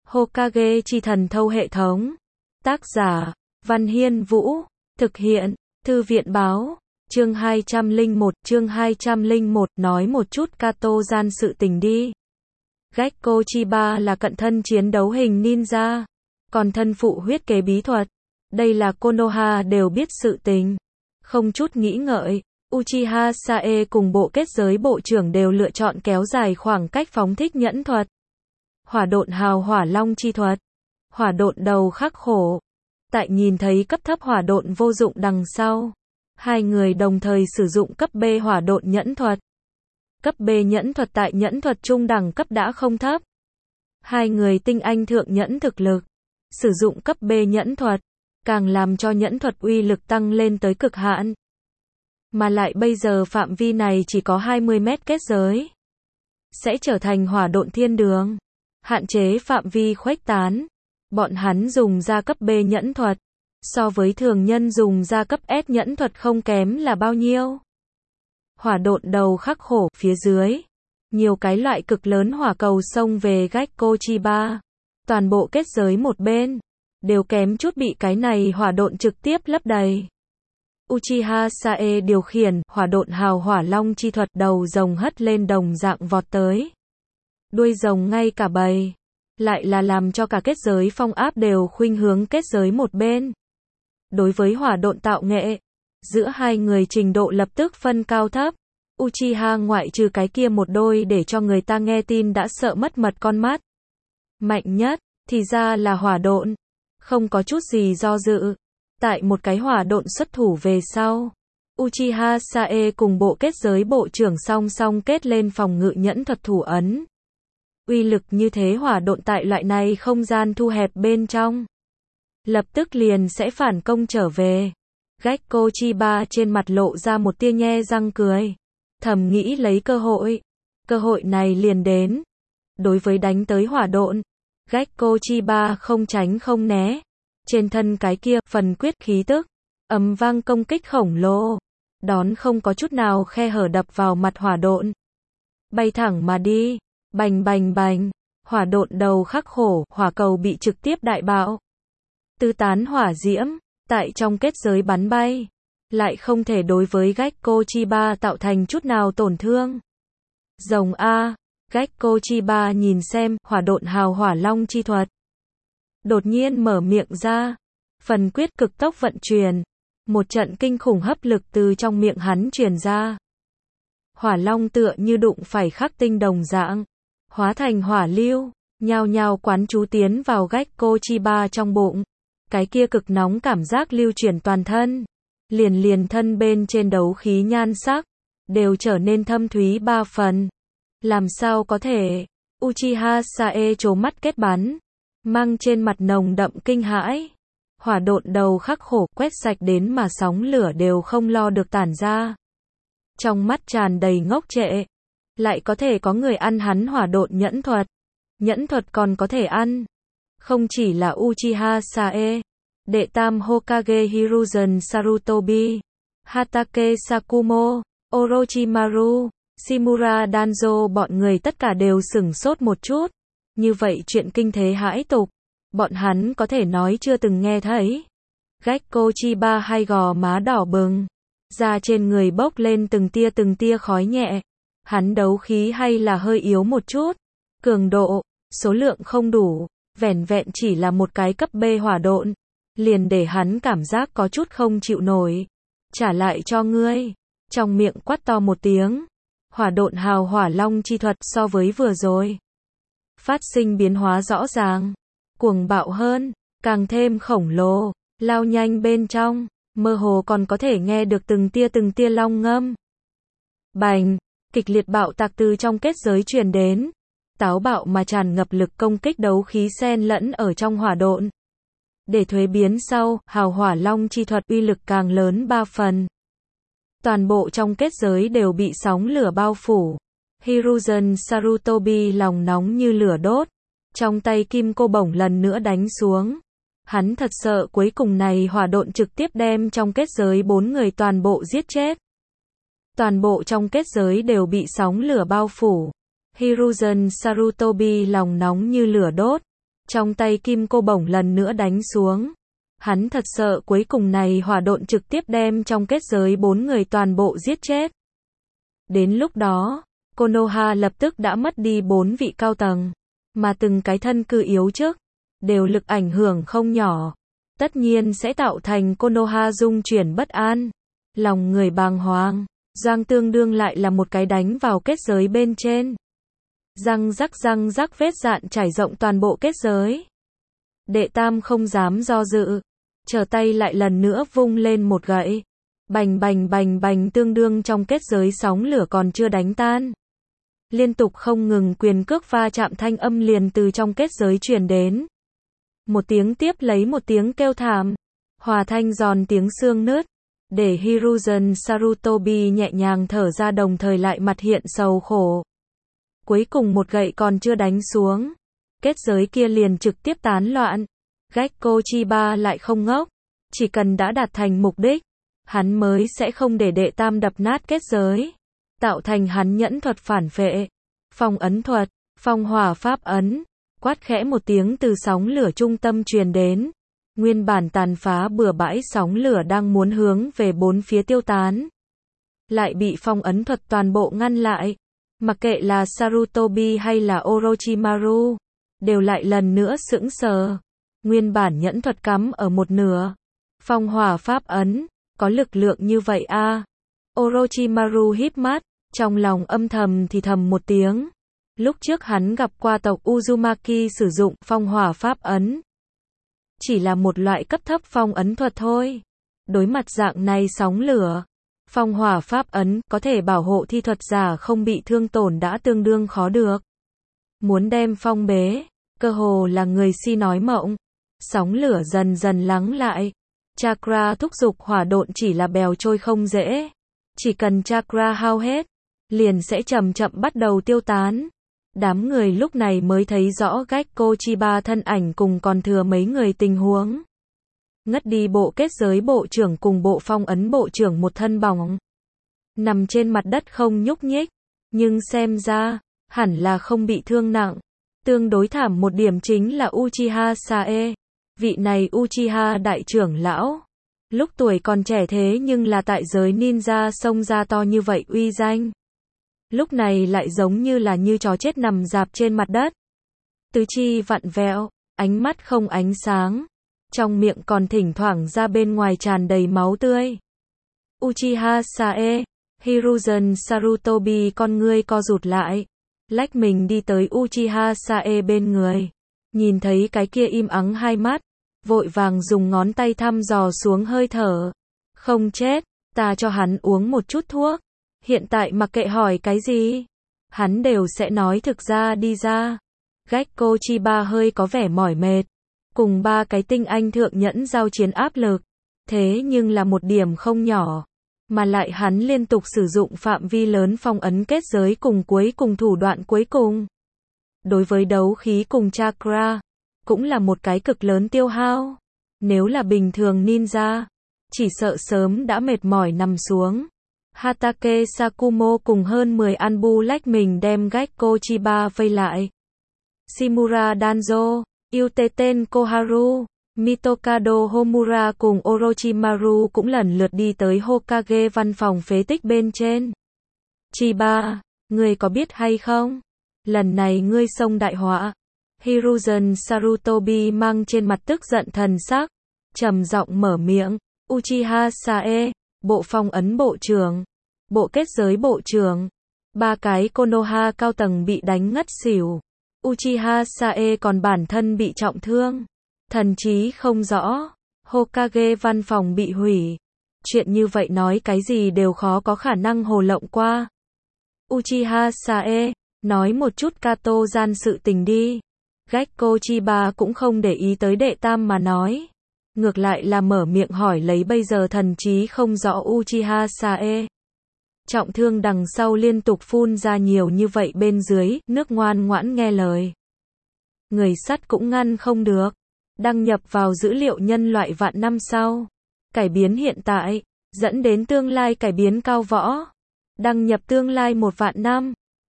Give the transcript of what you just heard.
Hokage chi thần thâu hệ thống. Tác giả, Văn Hiên Vũ. Thực hiện, Thư viện báo. Chương 201, nói một chút Kato gian sự tình đi. Gekko Chiba là cận thân chiến đấu hình ninja, còn thân phụ huyết kế bí thuật. Đây là Konoha đều biết sự tình. Không chút nghĩ ngợi, Uchiha Sae cùng bộ kết giới bộ trưởng đều lựa chọn kéo dài khoảng cách phóng thích nhẫn thuật. Hỏa độn hào hỏa long chi thuật. Hỏa độn đầu khắc khổ. Tại nhìn thấy cấp thấp hỏa độn vô dụng đằng sau, hai người đồng thời sử dụng cấp B hỏa độn nhẫn thuật. Cấp B nhẫn thuật tại nhẫn thuật trung đẳng cấp đã không thấp. Hai người tinh anh thượng nhẫn thực lực, sử dụng cấp B nhẫn thuật, càng làm cho nhẫn thuật uy lực tăng lên tới cực hạn. Mà lại bây giờ phạm vi này chỉ có 20 mét kết giới, sẽ trở thành hỏa độn thiên đường, hạn chế phạm vi khuếch tán. Bọn hắn dùng ra cấp B nhẫn thuật, so với thường nhân dùng ra cấp S nhẫn thuật không kém là bao nhiêu. Hỏa độn đầu khắc khổ, phía dưới, nhiều cái loại cực lớn hỏa cầu xông về Gekko Chiba. Toàn bộ kết giới một bên, đều kém chút bị cái này hỏa độn trực tiếp lấp đầy. Uchiha Sae điều khiển hỏa độn hào hỏa long chi thuật, đầu rồng hất lên đồng dạng vọt tới. Đuôi rồng ngay cả bầy, lại là làm cho cả kết giới phong áp đều khuynh hướng kết giới một bên. Đối với hỏa độn tạo nghệ, giữa hai người trình độ lập tức phân cao thấp. Uchiha ngoại trừ cái kia một đôi để cho người ta nghe tin đã sợ mất mật con mắt mạnh nhất, thì ra là hỏa độn. Không có chút gì do dự, tại một cái hỏa độn xuất thủ về sau, Uchiha Sae cùng bộ kết giới bộ trưởng song song kết lên phòng ngự nhẫn thuật thủ ấn. Uy lực như thế hỏa độn tại loại này không gian thu hẹp bên trong, lập tức liền sẽ phản công trở về. Gekko Chiba trên mặt lộ ra một tia nhe răng cười, thầm nghĩ lấy cơ hội này liền đến. Đối với đánh tới hỏa độn, Gekko Chiba không tránh không né, trên thân cái kia phần quyết khí tức, ầm vang công kích khổng lồ, đón không có chút nào khe hở đập vào mặt hỏa độn, bay thẳng mà đi. Bành bành bành, hỏa độn đầu khắc khổ, hỏa cầu bị trực tiếp đại bạo. Tứ tán hỏa diễm, tại trong kết giới bắn bay, lại không thể đối với Gekko Chiba tạo thành chút nào tổn thương. Rồng A, Gekko Chiba nhìn xem, hỏa độn hào hỏa long chi thuật. Đột nhiên mở miệng ra, phần quyết cực tốc vận chuyển, một trận kinh khủng hấp lực từ trong miệng hắn truyền ra. Hỏa long tựa như đụng phải khắc tinh đồng dạng, hóa thành hỏa lưu, nhao nhao quán chú tiến vào Gekko Chiba trong bụng. Cái kia cực nóng cảm giác lưu chuyển toàn thân, liền thân bên trên đấu khí nhan sắc, đều trở nên thâm thúy 3 phần. Làm sao có thể? Uchiha Sae trố mắt kết bắn, mang trên mặt nồng đậm kinh hãi. Hỏa độn đầu khắc khổ, quét sạch đến mà sóng lửa đều không lo được tản ra. Trong mắt tràn đầy ngốc trệ, lại có thể có người ăn hắn hỏa độn nhẫn thuật. Nhẫn thuật còn có thể ăn. Không chỉ là Uchiha Sae, đệ tam Hokage Hiruzen Sarutobi, Hatake Sakumo, Orochimaru, Shimura Danzo, bọn người tất cả đều sửng sốt một chút. Như vậy chuyện kinh thế hãi tục, bọn hắn có thể nói chưa từng nghe thấy. Gekko Chiba hai gò má đỏ bừng, da trên người bốc lên từng tia khói nhẹ. Hắn đấu khí hay là hơi yếu một chút, cường độ, số lượng không đủ, vẻn vẹn chỉ là một cái cấp B hỏa độn, liền để hắn cảm giác có chút không chịu nổi. Trả lại cho ngươi, trong miệng quát to một tiếng. Hỏa độn hào hỏa long chi thuật so với vừa rồi, phát sinh biến hóa rõ ràng, cuồng bạo hơn, càng thêm khổng lồ, lao nhanh bên trong, mơ hồ còn có thể nghe được từng tia long ngâm. Bành, kịch liệt bạo tạc từ trong kết giới truyền đến, táo bạo mà tràn ngập lực công kích đấu khí xen lẫn ở trong hỏa độn. Để thuế biến sau, hào hỏa long chi thuật uy lực càng lớn 3 phần. Toàn bộ trong kết giới đều bị sóng lửa bao phủ. Hiruzen Sarutobi lòng nóng như lửa đốt, trong tay kim cô bổng lần nữa đánh xuống. Hắn thật sợ cuối cùng này hỏa độn trực tiếp đem trong kết giới 4 người toàn bộ giết chết. Toàn bộ trong kết giới đều bị sóng lửa bao phủ. Hiruzen Sarutobi lòng nóng như lửa đốt, Trong tay kim cô bổng lần nữa đánh xuống. Hắn thật sợ cuối cùng này hỏa độn trực tiếp đem trong kết giới 4 người toàn bộ giết chết. Đến lúc đó, Konoha lập tức đã mất đi 4 vị cao tầng, mà từng cái thân cư yếu trước, đều lực ảnh hưởng không nhỏ. Tất nhiên sẽ tạo thành Konoha dung chuyển bất an, lòng người bàng hoàng. Giang tương đương lại là một cái đánh vào kết giới bên trên. Răng rắc vết dạn trải rộng toàn bộ kết giới. Đệ tam không dám do dự, trở tay lại lần nữa vung lên một gậy. Bành bành tương đương trong kết giới sóng lửa còn chưa đánh tan. Liên tục không ngừng quyền cước va chạm thanh âm liền từ trong kết giới truyền đến. Một tiếng tiếp lấy một tiếng kêu thảm, hòa thanh giòn tiếng xương nứt, để Hiruzen Sarutobi nhẹ nhàng thở ra đồng thời lại mặt hiện sầu khổ. Cuối cùng một gậy còn chưa đánh xuống, kết giới kia liền trực tiếp tán loạn. Gekko Chiba lại không ngốc, chỉ cần đã đạt thành mục đích, hắn mới sẽ không để đệ tam đập nát kết giới, tạo thành hắn nhẫn thuật phản vệ, phong ấn thuật, phong hỏa pháp ấn. Quát khẽ một tiếng từ sóng lửa trung tâm truyền đến. Nguyên bản tàn phá bừa bãi sóng lửa đang muốn hướng về bốn phía tiêu tán, lại bị phong ấn thuật toàn bộ ngăn lại. Mặc kệ là Sarutobi hay là Orochimaru, đều lại lần nữa sững sờ. Nguyên bản nhẫn thuật cắm ở một nửa. Phong hỏa pháp ấn, có lực lượng như vậy a? Orochimaru híp mắt, trong lòng âm thầm thì thầm một tiếng. Lúc trước hắn gặp qua tộc Uzumaki sử dụng phong hỏa pháp ấn. Chỉ là một loại cấp thấp phong ấn thuật thôi. Đối mặt dạng này sóng lửa, phong hỏa pháp ấn có thể bảo hộ thi thuật giả không bị thương tổn đã tương đương khó được. Muốn đem phong bế, cơ hồ là người si nói mộng. Sóng lửa dần dần lắng lại. Chakra thúc giục hỏa độn chỉ là bèo trôi không dễ. Chỉ cần chakra hao hết, liền sẽ chậm chậm bắt đầu tiêu tán. Đám người lúc này mới thấy rõ Gekko Chiba thân ảnh cùng còn thừa mấy người tình huống. Ngất đi bộ kết giới bộ trưởng cùng bộ phong ấn bộ trưởng một thân bỏng. Nằm trên mặt đất không nhúc nhích, nhưng xem ra, hẳn là không bị thương nặng. Tương đối thảm một điểm chính là Uchiha Sae. Vị này Uchiha đại trưởng lão. Lúc tuổi còn trẻ thế nhưng là tại giới ninja xông ra to như vậy uy danh. Lúc này lại giống như là như chó chết nằm rạp trên mặt đất. Tứ chi vặn vẹo, ánh mắt không ánh sáng. Trong miệng còn thỉnh thoảng ra bên ngoài tràn đầy máu tươi. Uchiha Sae, Hiruzen Sarutobi con ngươi co rụt lại. Lách mình đi tới Uchiha Sae bên người. Nhìn thấy cái kia im ắng hai mắt, vội vàng dùng ngón tay thăm dò xuống hơi thở. Không chết, ta cho hắn uống một chút thuốc. Hiện tại mặc kệ hỏi cái gì, hắn đều sẽ nói thực ra đi ra. Gekko Chiba hơi có vẻ mỏi mệt, cùng ba cái tinh anh thượng nhẫn giao chiến áp lực, thế nhưng là một điểm không nhỏ, mà lại hắn liên tục sử dụng phạm vi lớn phong ấn kết giới cùng cuối cùng thủ đoạn cuối cùng. Đối với đấu khí cùng chakra, cũng là một cái cực lớn tiêu hao. Nếu là bình thường ninja, chỉ sợ sớm đã mệt mỏi nằm xuống. Hatake Sakumo cùng hơn 10 Anbu lách mình đem Gekko Chiba vây lại. Shimura Danzo, Yuteten Koharu, Mitokado Homura cùng Orochimaru cũng lần lượt đi tới Hokage văn phòng phế tích bên trên. Chiba, ngươi có biết hay không? Lần này ngươi xông đại họa. Hiruzen Sarutobi mang trên mặt tức giận thần sắc, trầm giọng mở miệng. Uchiha Sae, bộ phong ấn bộ trưởng, bộ kết giới bộ trưởng, ba cái Konoha cao tầng bị đánh ngất xỉu. Uchiha Sae còn bản thân bị trọng thương, thần trí không rõ. Hokage văn phòng bị hủy. Chuyện như vậy nói cái gì đều khó có khả năng hồ lộng qua. Uchiha Sae, nói một chút Kato gian sự tình đi. Gekko Chiba cũng không để ý tới đệ tam mà nói. Ngược lại là mở miệng hỏi lấy bây giờ thần trí không rõ Uchiha Sae. Trọng thương đằng sau liên tục phun ra nhiều như vậy bên dưới, nước ngoan ngoãn nghe lời. Người sắt cũng ngăn không được. Đăng nhập vào dữ liệu nhân loại vạn năm sau. Cải biến hiện tại, dẫn đến tương lai cải biến cao võ. Đăng nhập tương lai 1 vạn năm.